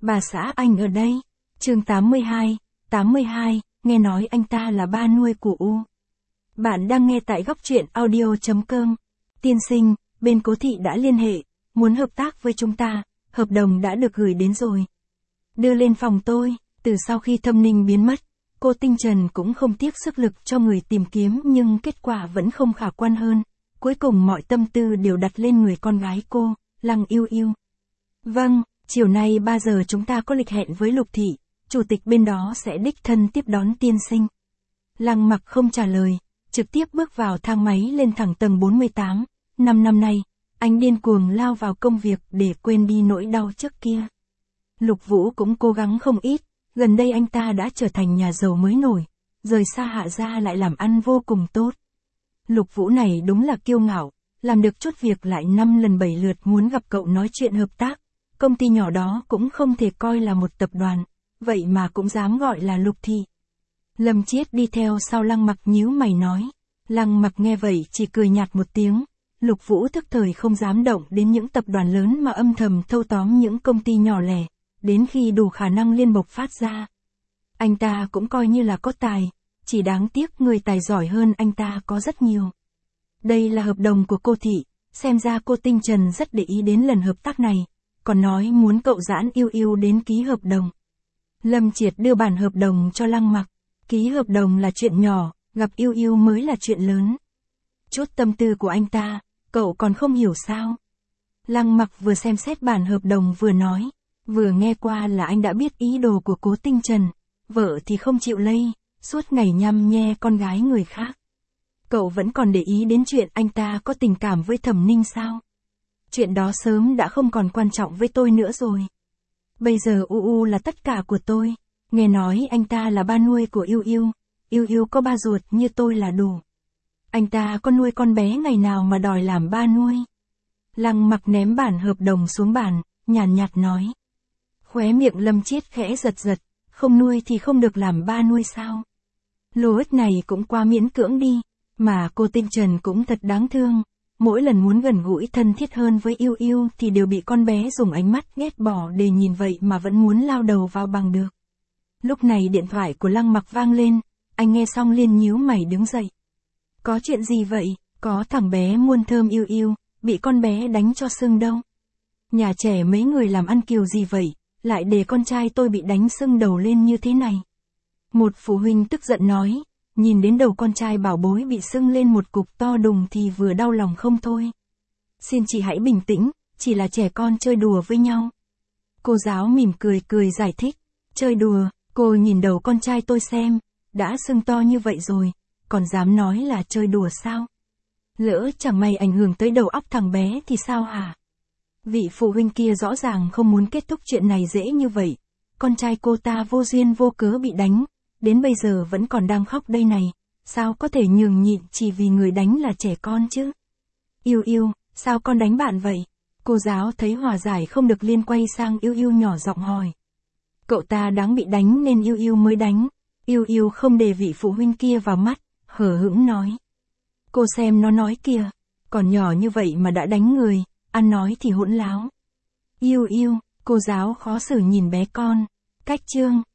Bà xã anh ở đây. Chương 82, nghe nói anh ta là ba nuôi của U. Bạn đang nghe tại góc truyện audio.com. Tiên sinh, bên Cố thị đã liên hệ, muốn hợp tác với chúng ta, hợp đồng đã được gửi đến rồi. Đưa lên phòng tôi, từ sau khi Thâm Ninh biến mất, cô Tinh Trần cũng không tiếc sức lực cho người tìm kiếm nhưng kết quả vẫn không khả quan hơn. Cuối cùng mọi tâm tư đều đặt lên người con gái cô, Lăng Yêu Yêu. Vâng, chiều nay 3 giờ chúng ta có lịch hẹn với Lục thị, chủ tịch bên đó sẽ đích thân tiếp đón tiên sinh. Lăng Mặc không trả lời, trực tiếp bước vào thang máy lên thẳng tầng 48. 5 năm nay, anh điên cuồng lao vào công việc để quên đi nỗi đau trước kia. Lục Vũ cũng cố gắng không ít, gần đây anh ta đã trở thành nhà giàu mới nổi, rời xa Hạ gia lại làm ăn vô cùng tốt. Lục Vũ này đúng là kiêu ngạo, làm được chút việc lại 5 lần 7 lượt muốn gặp cậu nói chuyện hợp tác. Công ty nhỏ đó cũng không thể coi là một tập đoàn, vậy mà cũng dám gọi là Lục thị. Lâm Chiết đi theo sau Lăng Mặc nhíu mày nói. Lăng Mặc nghe vậy chỉ cười nhạt một tiếng. Lục Vũ thức thời không dám động đến những tập đoàn lớn mà âm thầm thâu tóm những công ty nhỏ lẻ, đến khi đủ khả năng liên bộc phát ra. Anh ta cũng coi như là có tài, chỉ đáng tiếc người tài giỏi hơn anh ta có rất nhiều. Đây là hợp đồng của cô thị, xem ra cô Tinh Trần rất để ý đến lần hợp tác này, còn nói muốn cậu giãn Yêu Yêu đến ký hợp đồng. Lâm Triệt đưa bản hợp đồng cho Lăng Mặc, ký hợp đồng là chuyện nhỏ, gặp Yêu Yêu mới là chuyện lớn. Chút tâm tư của anh ta, cậu còn không hiểu sao? Lăng Mặc vừa xem xét bản hợp đồng vừa nói, vừa nghe qua là anh đã biết ý đồ của cố Tinh Trần, vợ thì không chịu lây, suốt ngày nhăm nhe con gái người khác. Cậu vẫn còn để ý đến chuyện anh ta có tình cảm với Thẩm Ninh sao? Chuyện đó sớm đã không còn quan trọng với tôi nữa rồi. Bây giờ UU là tất cả của tôi, nghe nói anh ta là ba nuôi của Yêu Yêu, Yêu Yêu có ba ruột như tôi là đủ. Anh ta có nuôi con bé ngày nào mà đòi làm ba nuôi? Lăng Mặc ném bản hợp đồng xuống bàn, nhàn nhạt nói. Khóe miệng Lâm Chiết khẽ giật giật, không nuôi thì không được làm ba nuôi sao? Lô ích này cũng quá miễn cưỡng đi, mà cô Tinh Trần cũng thật đáng thương. Mỗi lần muốn gần gũi thân thiết hơn với Yêu Yêu thì đều bị con bé dùng ánh mắt ghét bỏ để nhìn vậy mà vẫn muốn lao đầu vào bằng được. Lúc này điện thoại của Lăng Mặc vang lên, anh nghe xong liền nhíu mày đứng dậy. Có chuyện gì vậy? Có thằng bé muôn thơm Yêu Yêu, bị con bé đánh cho sưng đâu. Nhà trẻ mấy người làm ăn kiều gì vậy, lại để con trai tôi bị đánh sưng đầu lên như thế này. Một phụ huynh tức giận nói, nhìn đến đầu con trai bảo bối bị sưng lên một cục to đùng thì vừa đau lòng không thôi. Xin chị hãy bình tĩnh, chỉ là trẻ con chơi đùa với nhau. Cô giáo mỉm cười giải thích, chơi đùa, cô nhìn đầu con trai tôi xem, đã sưng to như vậy rồi, còn dám nói là chơi đùa sao? Lỡ chẳng may ảnh hưởng tới đầu óc thằng bé thì sao hả? Vị phụ huynh kia rõ ràng không muốn kết thúc chuyện này dễ như vậy. Con trai cô ta vô duyên vô cớ bị đánh, đến bây giờ vẫn còn đang khóc đây này, sao có thể nhường nhịn chỉ vì người đánh là trẻ con chứ? Yêu Yêu, sao con đánh bạn vậy? Cô giáo thấy hòa giải không được liên quay sang Yêu Yêu nhỏ giọng hỏi. Cậu ta đáng bị đánh nên Yêu Yêu mới đánh. Yêu Yêu không để vị phụ huynh kia vào mắt, hờ hững nói. Cô xem nó nói kìa, còn nhỏ như vậy mà đã đánh người, ăn nói thì hỗn láo. Yêu Yêu, cô giáo khó xử nhìn bé con. Cách chương.